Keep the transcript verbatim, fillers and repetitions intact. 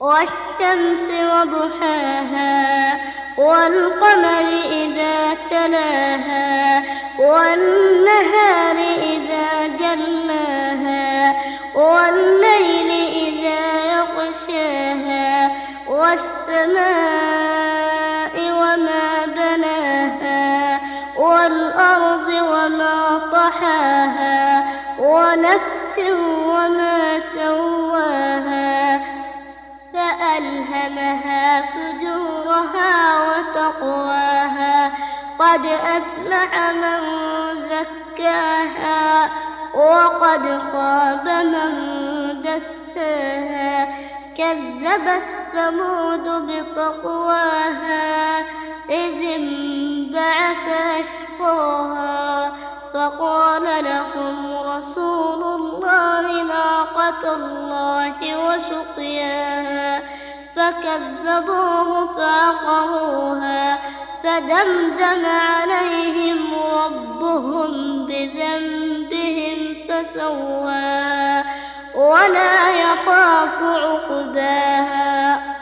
والشمس وضحاها والقمر إذا تلاها والنهار إذا جلاها والليل إذا يغشاها والسماء وما بناها والأرض وما طحاها ونفس وما سواها فألهمها فجورها وتقواها قد أفلح من زكاها وقد خاب من دساها كذبت ثمود بطغواها إذ انبعث أشقاها فقال لهم رسول الله ناقة الله وسقياها فكذبوه فعقروها فدمدم عليهم ربهم بذنبهم فسواها ولا يخاف عقباها.